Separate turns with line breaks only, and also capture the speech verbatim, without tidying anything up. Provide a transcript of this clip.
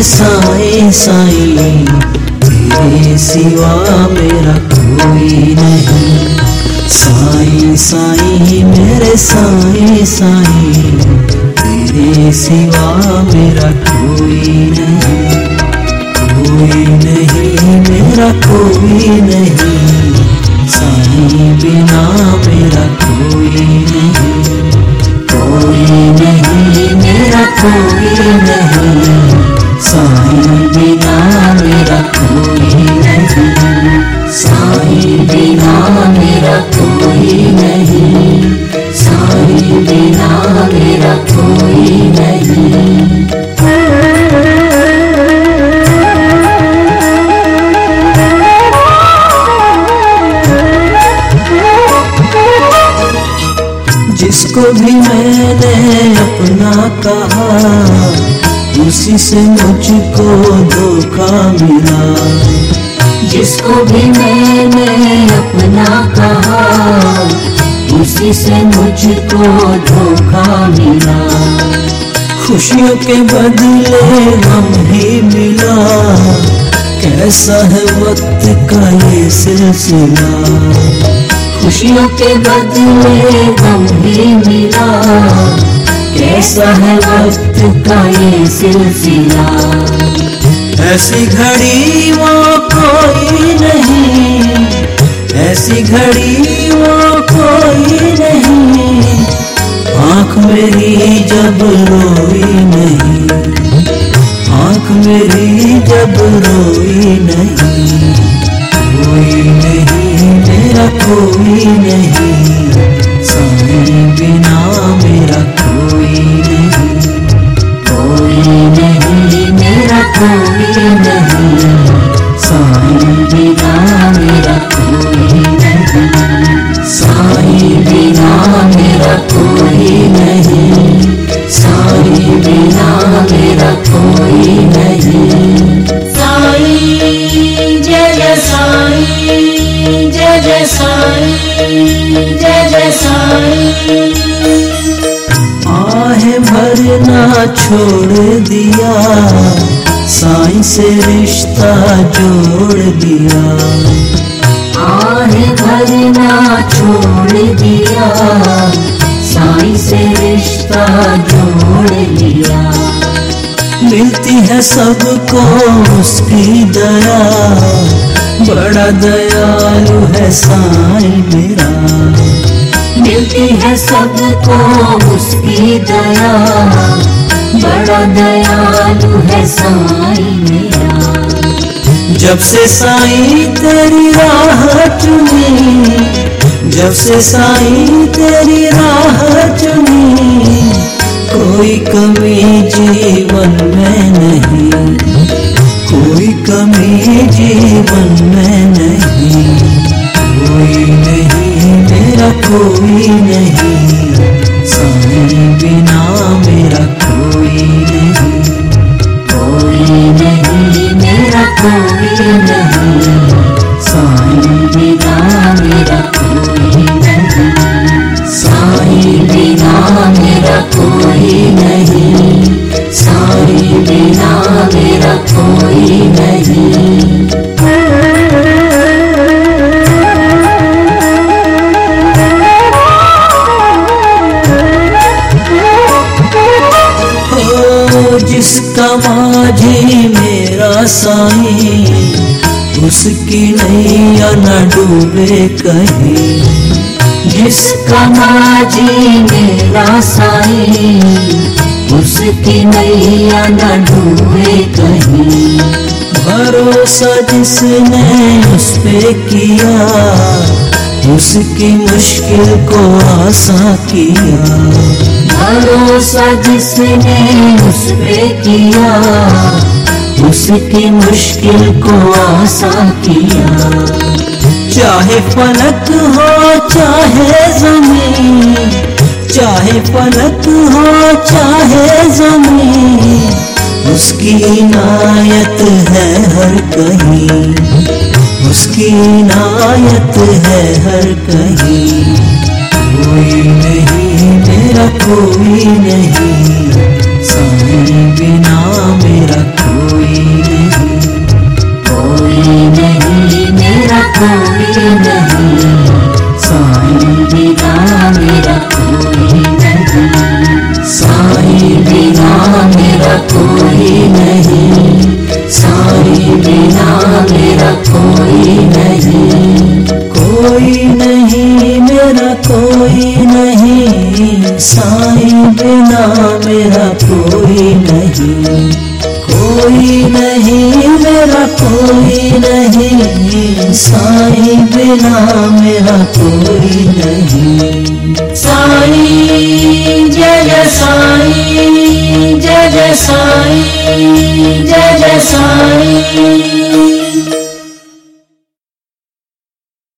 साईं साईं, तेरे सिवा मेरा कोई नहीं। साईं साईं मेरे साईं साईं, तेरे सिवा मेरा कोई नहीं। कोई नहीं मेरा कोई नहीं, साईं बिना मेरा कोई नहीं। कोई नहीं मेरा कोई नहीं, साईं बिना मेरा कोई नहीं। साईं बिना मेरा कोई नहीं, साईं बिना मेरा कोई नहीं। जिसको भी मैंने अपना कहा, उसी से मुझको धोखा मिला। जिसको भी मैंने अपना कहा, उसी से मुझको धोखा मिला। खुशियों के बदले गम ही मिला, कैसा है वक्त का ये सिलसिला। खुशियों के बदले गम ही मिला, कैसा है वक्त का ये सिलसिला। ऐसी घड़ी वो कोई नहीं, ऐसी घड़ी वो कोई नहीं, आँख मेरी जब रोई नहीं, आँख मेरी जब रोई नहीं। कोई नहीं मेरा कोई नहीं, साईं बिना मेरा कोई नहीं। कोई नहीं मेरा कोई नहीं, साईं बिना मेरा कोई नहीं। साईं बिना मेरा कोई नहीं, साईं बिना मेरा कोई नहीं। साईं जय जय साईं, जय जय साईं, जय जय साईं। आहे भरना छोड़ दिया, साईं से रिश्ता जोड़ दिया। आहे भरना छोड़ दिया, साईं से रिश्ता जोड़ लिया। मिलती है सबको उसकी दया, बड़ा दयालु है साईं मेरा। मिलती है सबको उसकी दया, बड़ा दयालु है साईं मेरा। जब से साईं तेरी राह चुनी, जब से साईं तेरी राह चुनी, कोई कमी जीवन में नहीं, कोई कमी जीवन में नहीं। कोई नहीं मेरा कोई नहीं, साईं बिना मेरा कोई नहीं। कोई नहीं मेरा कोई नहीं, साईं बिना मेरा कोई नहीं। साईं बिना मेरा कोई नहीं, साईं बिना मेरा कोई नहीं। जिसका माझी मेरा साईं, उसकी नैया न डूबे कहीं। जिसका माझी मेरा साईं, उसकी नैया न डूबे कहीं। भरोसा जिसने उस पे किया, उसकी मुश्किल को आसान किया। भरोसा जिसने उस पे किया, उसकी मुश्किल को आसान किया। चाहे फलक हो चाहे ज़मीन, चाहे फलक हो चाहे ज़मीन, उसकी इनायत है हर कहीं, उसकी इनायत है हर कहीं। कोई नहीं मेरा कोई नहीं, साईं बिना मेरा कोई कोई नहीं, साईं बिना मेरा कोई नहीं, कोई नहीं मेरा कोई नहीं, साईं बिना मेरा कोई नहीं। साईं जय जय साईं, जय जय साईं, जय जय साईं।